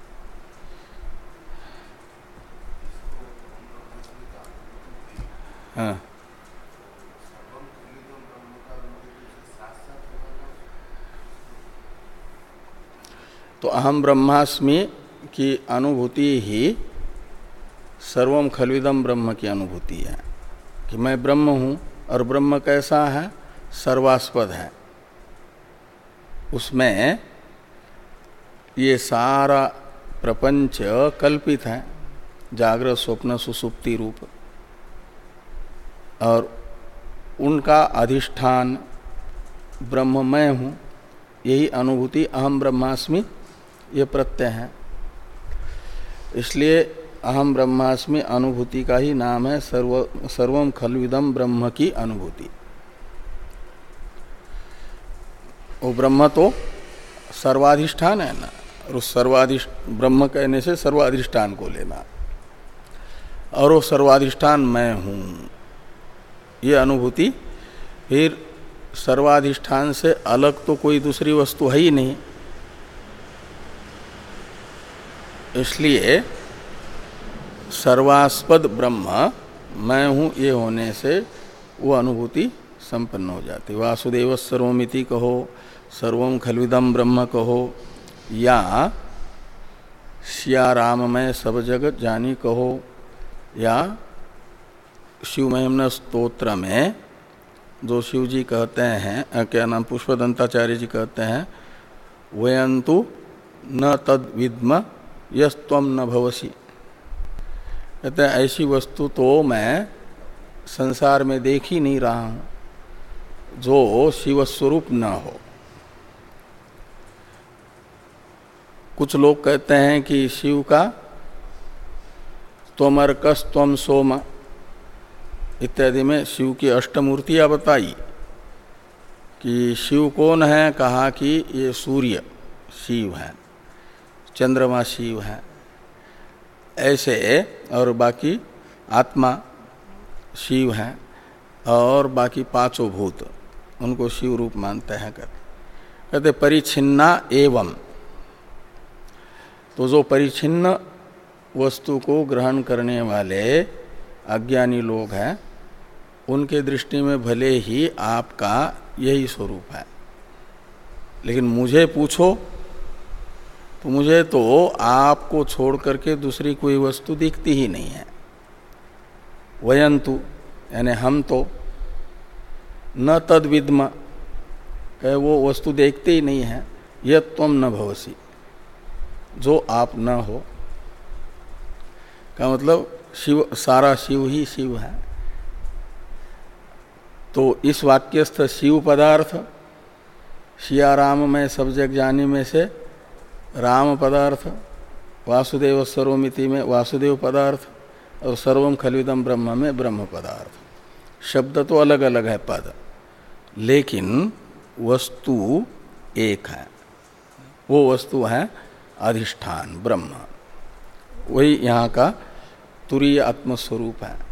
हाँ, तो अहम ब्रह्मास्मि की अनुभूति ही सर्वम खल्विदम ब्रह्म की अनुभूति है कि मैं ब्रह्म हूँ। और ब्रह्म कैसा है? सर्वास्पद है, उसमें ये सारा प्रपंच कल्पित है, जागृत स्वप्न सुषुप्ति रूप, और उनका अधिष्ठान ब्रह्म मैं हूँ। यही अनुभूति अहम ब्रह्मास्मि ये प्रत्यय है। इसलिए अहम ब्रह्मास्मि अनुभूति का ही नाम है सर्व सर्वम खल्विदम ब्रह्म की अनुभूति। वो ब्रह्म तो सर्वाधिष्ठान है ना, और उस सर्वाधिष्ठ ब्रह्म कहने से सर्वाधिष्ठान को लेना, और वो सर्वाधिष्ठान मैं हूँ, ये अनुभूति। फिर सर्वाधिष्ठान से अलग तो कोई दूसरी वस्तु है ही नहीं, इसलिए सर्वास्पद ब्रह्म मैं हूँ ये होने से वो अनुभूति संपन्न हो जाती। वासुदेव सर्वमिति कहो, सर्वम खल्विदम ब्रह्म कहो, या सिया राम में सब जगत जानी कहो, या शिव महिमन स्तोत्र में जो शिव जी कहते हैं, क्या नाम, पुष्पदंताचार्य जी कहते हैं, वयंतु न तद विद्म यस्त्वम न भवसी। कहते हैं ऐसी वस्तु तो मैं संसार में देख ही नहीं रहा हूँ जो शिव स्वरूप न हो। कुछ लोग कहते हैं कि शिव का त्वमर्कस त्वम सोम इत्यादि में शिव की अष्टमूर्तियां बताई कि शिव कौन है, कहा कि ये सूर्य शिव है, चंद्रमा शिव है, ऐसे, और बाकी आत्मा शिव है, और बाकी पांचों भूत उनको शिव रूप मानते हैं। कहते कहते परिच्छिन्ना एवं, तो जो परिच्छिन्न वस्तु को ग्रहण करने वाले अज्ञानी लोग हैं, उनके दृष्टि में भले ही आपका यही स्वरूप है, लेकिन मुझे पूछो तो मुझे तो आपको छोड़ करके दूसरी कोई वस्तु दिखती ही नहीं है। वयंतु यानी हम तो न तद विद्म, कहे वो वस्तु देखते ही नहीं है, यह त्वम न भवसी, जो आप न हो, का मतलब शिव, सारा शिव ही शिव है। तो इस वाक्यस्थ शिव पदार्थ, सिया राम में सब जग जानी में से राम पदार्थ, वासुदेव सर्वमिति में वासुदेव पदार्थ, और सर्वम खल्विदम ब्रह्म में ब्रह्म पदार्थ। शब्द तो अलग अलग है पद, लेकिन वस्तु एक है। वो वस्तु है अधिष्ठान ब्रह्म, वही यहाँ का तुरीय आत्मस्वरूप है।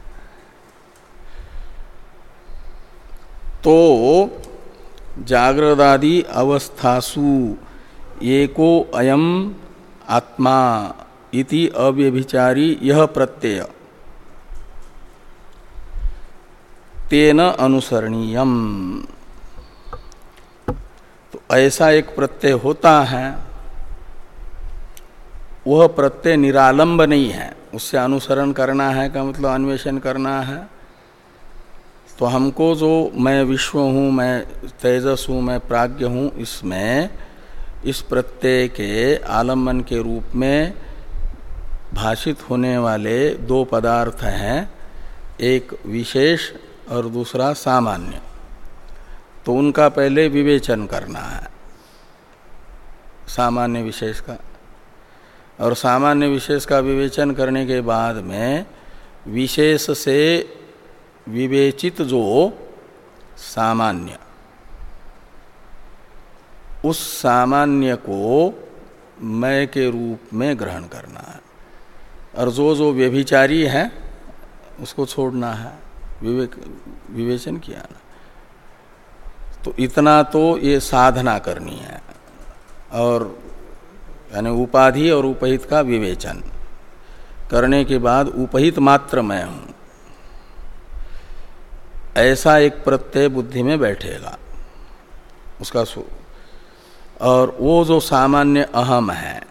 तो जागृदादि अवस्थासु एको अयम आत्मा इति अव्यभिचारी यह प्रत्यय तेन अनुसरणीयम। तो ऐसा एक प्रत्यय होता है, वह प्रत्यय निरालंब नहीं है, उससे अनुसरण करना है का मतलब अन्वेषण करना है। तो हमको जो मैं विश्व हूँ, मैं तेजस हूँ, मैं प्राज्ञ हूँ, इसमें इस प्रत्यय के आलम्बन के रूप में भाषित होने वाले दो पदार्थ हैं, एक विशेष और दूसरा सामान्य। तो उनका पहले विवेचन करना है सामान्य विशेष का, और सामान्य विशेष का विवेचन करने के बाद में विशेष से विवेचित जो सामान्य, उस सामान्य को मैं के रूप में ग्रहण करना है, और जो जो व्यभिचारी है उसको छोड़ना है। विवेक विवेचन किया ना, तो इतना तो ये साधना करनी है। और यानी उपाधि और उपहित का विवेचन करने के बाद उपहित मात्र मैं हूं, ऐसा एक प्रत्यय बुद्धि में बैठेगा उसका सो। और वो जो सामान्य अहम है,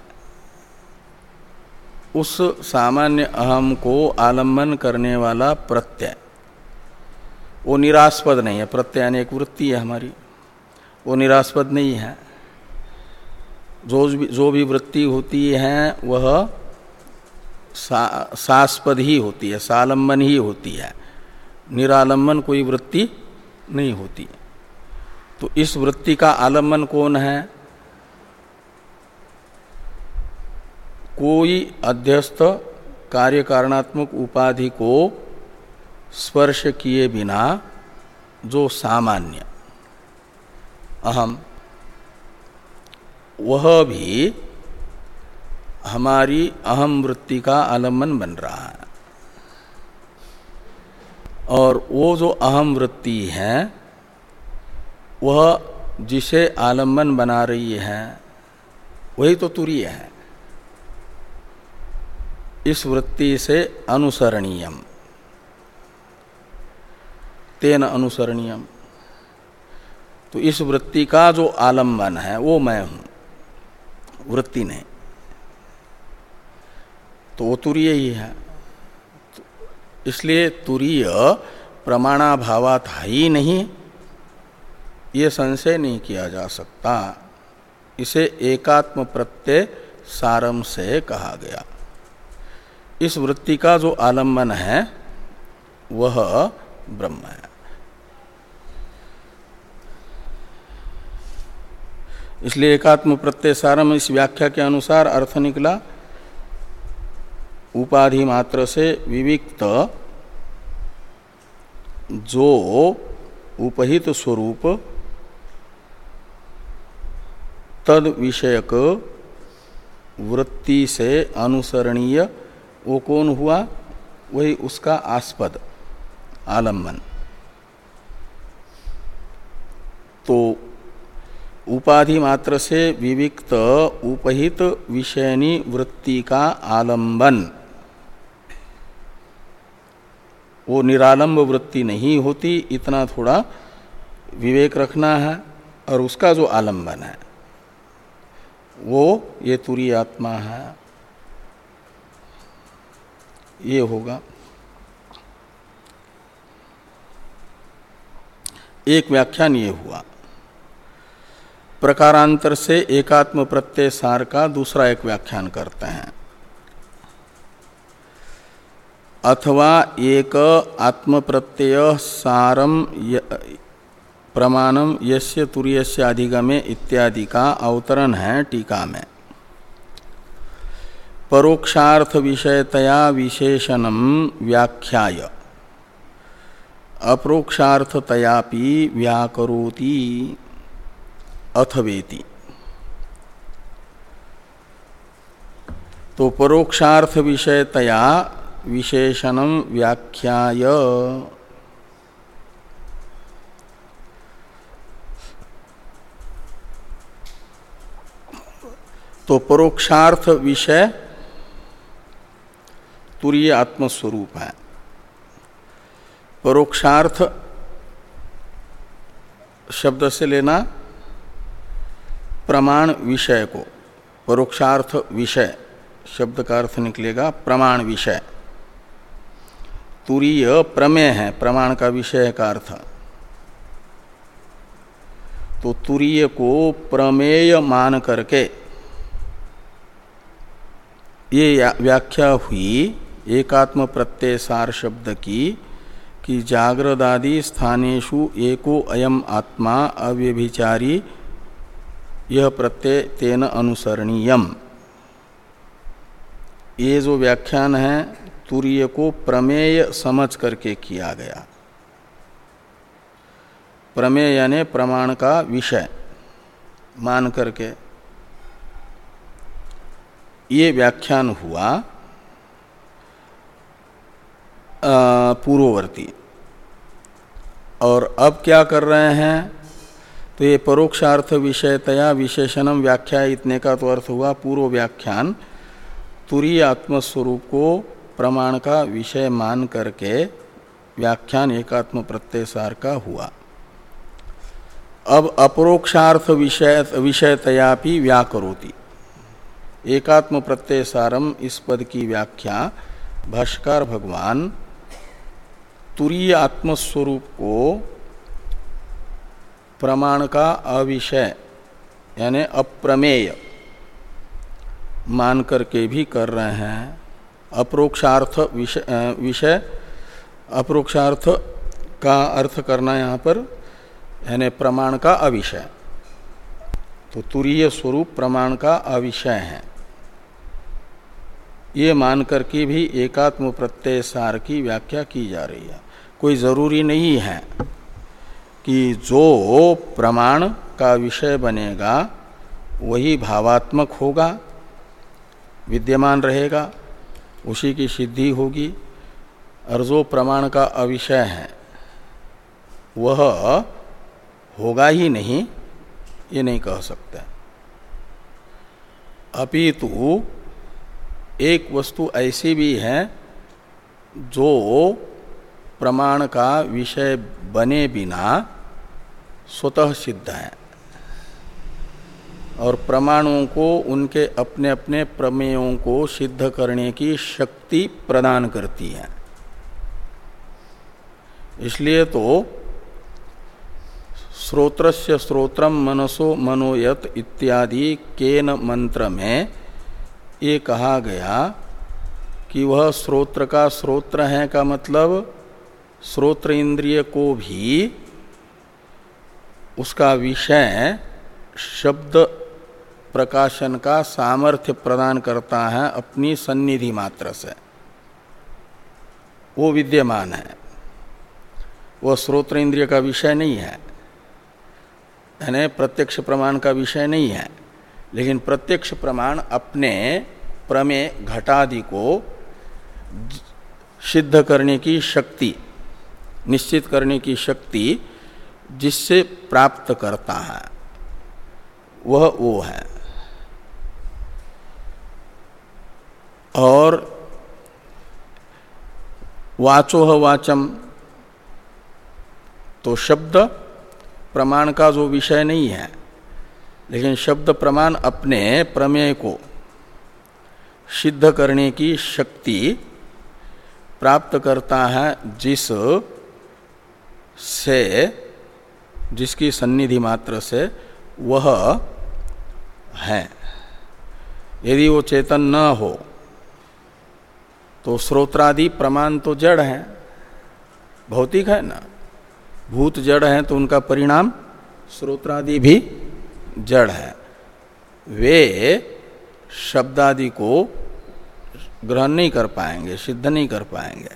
उस सामान्य अहम को आलम्बन करने वाला प्रत्यय वो निरास्पद नहीं है। प्रत्यय यानी एक वृत्ति है हमारी, वो निरास्पद नहीं है। जो भी जो भी वृत्ति होती है वह सा, सास्पद ही होती है, सालंबन ही होती है, निरालंबन कोई वृत्ति नहीं होती। तो इस वृत्ति का आलम्बन कौन है? कोई अध्यस्थ कार्य कारणात्मक उपाधि को स्पर्श किए बिना जो सामान्य अहम, वह भी हमारी अहम वृत्ति का आलम्बन बन रहा है। और वो जो अहम वृत्ति है वह जिसे आलम्बन बना रही है वही तो तुरीय है। इस वृत्ति से अनुसरणीयम, तेन अनुसरणीयम, तो इस वृत्ति का जो आलम्बन है वो मैं हूं, वृत्ति नहीं, तो वो तुरीय ही है। इसलिए तुरीय प्रमाणाभावात है ही नहीं, ये संशय नहीं किया जा सकता। इसे एकात्म प्रत्यय सारम से कहा गया। इस वृत्ति का जो आलम्बन है वह ब्रह्म है। इसलिए एकात्म प्रत्यय सारम इस व्याख्या के अनुसार अर्थ निकला, उपाधि मात्र से विविक्त जो उपहित स्वरूप तद विषयक वृत्ति से अनुसरणीय वो कौन हुआ? वही उसका आस्पद आलम्बन। तो उपाधि मात्र से विविक्त उपहित विषयनी वृत्ति का आलम्बन वो निरालंब वृत्ति नहीं होती, इतना थोड़ा विवेक रखना है। और उसका जो आलम्बन है वो ये तुरीय आत्मा है, ये होगा। एक व्याख्यान ये हुआ। प्रकारांतर से एकात्म प्रत्यय सार का दूसरा एक व्याख्यान करते हैं। अथवा एक आत्म प्रत्यय सारम प्रमाणम यस्य तुरीयस्य अधिगमे इत्यादि का अवतरण है टीका में। परोक्षार्थ विषयतया विशेषणम व्याख्याय अप्रोक्षार्थतयापि व्याकरोति अथवेति। तो परोक्षार्थ विषयतया विशेषणम व्याख्याय, तो परोक्षार्थ विषय तुरीय आत्मस्वरूप है। परोक्षार्थ शब्द से लेना प्रमाण विषय को, परोक्षार्थ विषय शब्द का अर्थ निकलेगा प्रमाण विषय। तुरीय प्रमेय है, प्रमाण का विषय का अर्थ। तो तुरीय को प्रमेय मान करके ये व्याख्या हुई एकात्म प्रत्यय सार शब्द की कि जागृदादि स्थानेषु एको अयम आत्मा अव्यभिचारी यह प्रत्यय तेन अनुसरणीयम। ये जो व्याख्यान है तुरीय को प्रमेय समझ करके किया गया। प्रमेय यानी प्रमाण का विषय मान करके ये व्याख्यान हुआ पूर्ववर्ती। और अब क्या कर रहे हैं, तो ये परोक्षार्थ विषयतया विशेषणम व्याख्या इतने का तो अर्थ हुआ पूर्व व्याख्यान तुरीय आत्मस्वरूप को प्रमाण का विषय मान करके व्याख्यान एकात्म प्रत्यय सार का हुआ। अब अपरोक्षार्थ विषय विषयतयापि व्याकरोति। एकात्म प्रत्यय सारम इस पद की व्याख्या भाष्यकार भगवान तुरीय आत्मस्वरूप को प्रमाण का अविषय यानी अप्रमेय मान करके भी कर रहे हैं। अपरोक्षार्थ विषय विषय अपरोक्षार्थ का अर्थ करना यहाँ पर यानी प्रमाण का अविषय। तो तुरीय स्वरूप प्रमाण का अविषय है, ये मान करके भी एकात्म प्रत्यय सार की व्याख्या की जा रही है। कोई जरूरी नहीं है कि जो प्रमाण का विषय बनेगा वही भावात्मक होगा, विद्यमान रहेगा, उसी की सिद्धि होगी। और जो प्रमाण का अविषय है वह होगा ही नहीं, ये नहीं कह सकते। अपितु एक वस्तु ऐसी भी है जो प्रमाण का विषय बने बिना स्वतः सिद्ध है और प्रमाणों को उनके अपने अपने प्रमेयों को सिद्ध करने की शक्ति प्रदान करती है। इसलिए तो श्रोत्रस्य श्रोत्रम मनसो मनोयत इत्यादि केन मंत्र में ये कहा गया कि वह श्रोत्र का श्रोत्र है का मतलब श्रोत्र इंद्रिय को भी उसका विषय शब्द प्रकाशन का सामर्थ्य प्रदान करता है अपनी सन्निधि मात्र से, वो विद्यमान है, वह श्रोत्र इंद्रिय का विषय नहीं है, यानी प्रत्यक्ष प्रमाण का विषय नहीं है। लेकिन प्रत्यक्ष प्रमाण अपने प्रमेय घटादि को सिद्ध करने की शक्ति, निश्चित करने की शक्ति जिससे प्राप्त करता है वह वो है। और वाचोह वाचम, तो शब्द प्रमाण का जो विषय नहीं है, लेकिन शब्द प्रमाण अपने प्रमेय को सिद्ध करने की शक्ति प्राप्त करता है जिस से, जिसकी सन्निधि मात्र से वह है। यदि वो चेतन न हो तो श्रोत्रादि प्रमाण तो जड़ है, भौतिक है ना, भूत जड़ है तो उनका परिणाम श्रोत्रादि भी जड़ है। वे शब्दादि को ग्रहण नहीं कर पाएंगे, सिद्ध नहीं कर पाएंगे।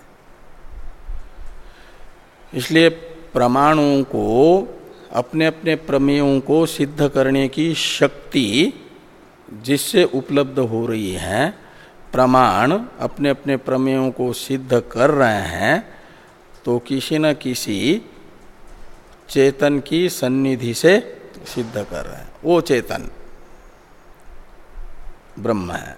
इसलिए प्रमाणों को अपने अपने प्रमेयों को सिद्ध करने की शक्ति जिससे उपलब्ध हो रही है, प्रमाण अपने अपने प्रमेयों को सिद्ध कर रहे हैं, तो किसी न किसी चेतन की सन्निधि से सिद्ध कर रहे हैं। वो चेतन ब्रह्म है,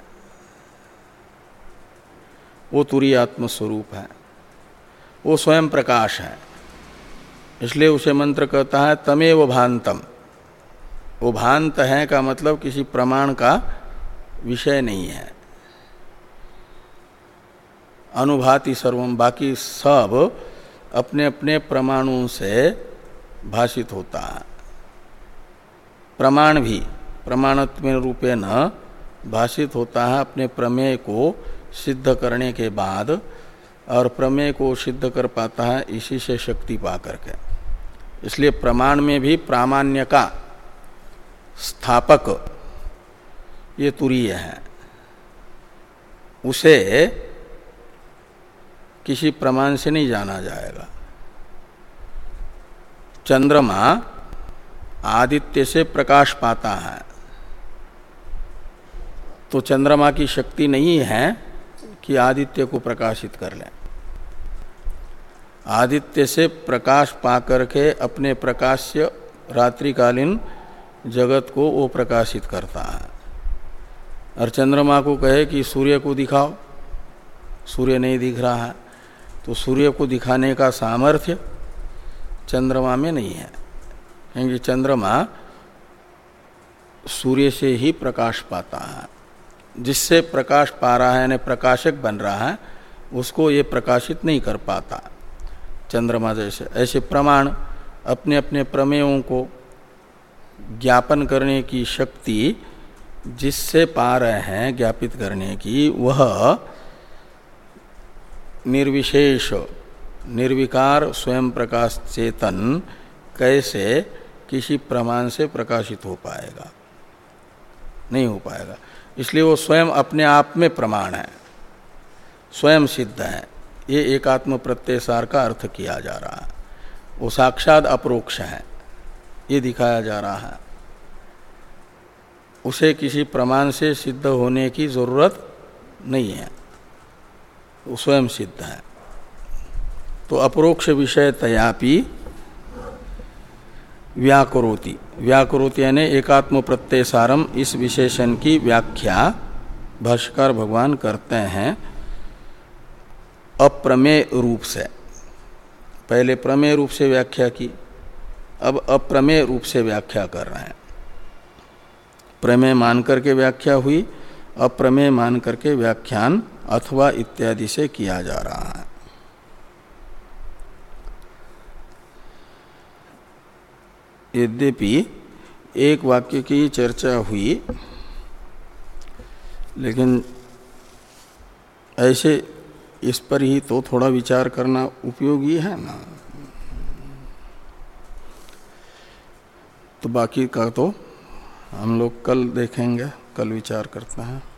वो तुरीय आत्म स्वरूप है, वो स्वयं प्रकाश है। इसलिए उसे मंत्र कहता है तमेव भांतम। वो भांत है का मतलब किसी प्रमाण का विषय नहीं है। अनुभाति सर्वम, बाकी सब अपने अपने प्रमाणों से भाषित होता है। प्रमाण भी प्रमाणत्व रूपे न भाषित होता है अपने प्रमेय को सिद्ध करने के बाद और प्रमेय को सिद्ध कर पाता है इसी से शक्ति पा करके। इसलिए प्रमाण में भी प्रामाण्य का स्थापक ये तुरीय है, उसे किसी प्रमाण से नहीं जाना जाएगा। चंद्रमा आदित्य से प्रकाश पाता है तो चंद्रमा की शक्ति नहीं है कि आदित्य को प्रकाशित कर ले। आदित्य से प्रकाश पा करके अपने प्रकाश से रात्रिकालीन जगत को वो प्रकाशित करता है। और चंद्रमा को कहे कि सूर्य को दिखाओ, सूर्य नहीं दिख रहा है, तो सूर्य को दिखाने का सामर्थ्य चंद्रमा में नहीं है, क्योंकि चंद्रमा सूर्य से ही प्रकाश पाता है। जिससे प्रकाश पा रहा है यानी प्रकाशक बन रहा है, उसको ये प्रकाशित नहीं कर पाता चंद्रमा जैसे। ऐसे प्रमाण अपने अपने प्रमेयों को ज्ञापन करने की शक्ति जिससे पा रहे हैं ज्ञापित करने की, वह निर्विशेष निर्विकार स्वयं प्रकाश चेतन कैसे किसी प्रमाण से प्रकाशित हो पाएगा? नहीं हो पाएगा। इसलिए वो स्वयं अपने आप में प्रमाण है, स्वयं सिद्ध है। ये एकात्म प्रत्ययसार का अर्थ किया जा रहा है। वो साक्षात अपरोक्ष है, ये दिखाया जा रहा है। उसे किसी प्रमाण से सिद्ध होने की जरूरत नहीं है, वो स्वयं सिद्ध है। तो अपरोक्ष विषय तयापि व्याकरोति, व्याकरोति यानी एकात्म प्रत्ययसारम, इस विशेषण की व्याख्या भाष्यकार भगवान करते हैं अप्रमेय रूप से। पहले प्रमेय रूप से व्याख्या की, अब अप्रमेय रूप से व्याख्या कर रहे हैं। प्रमेय मान करके व्याख्या हुई, अप्रमेय मान करके व्याख्यान अथवा इत्यादि से किया जा रहा है। यद्यपि एक वाक्य की चर्चा हुई, लेकिन ऐसे इस पर ही तो थोड़ा विचार करना उपयोगी है ना। तो बाकी का तो हम लोग कल देखेंगे, कल विचार करते हैं।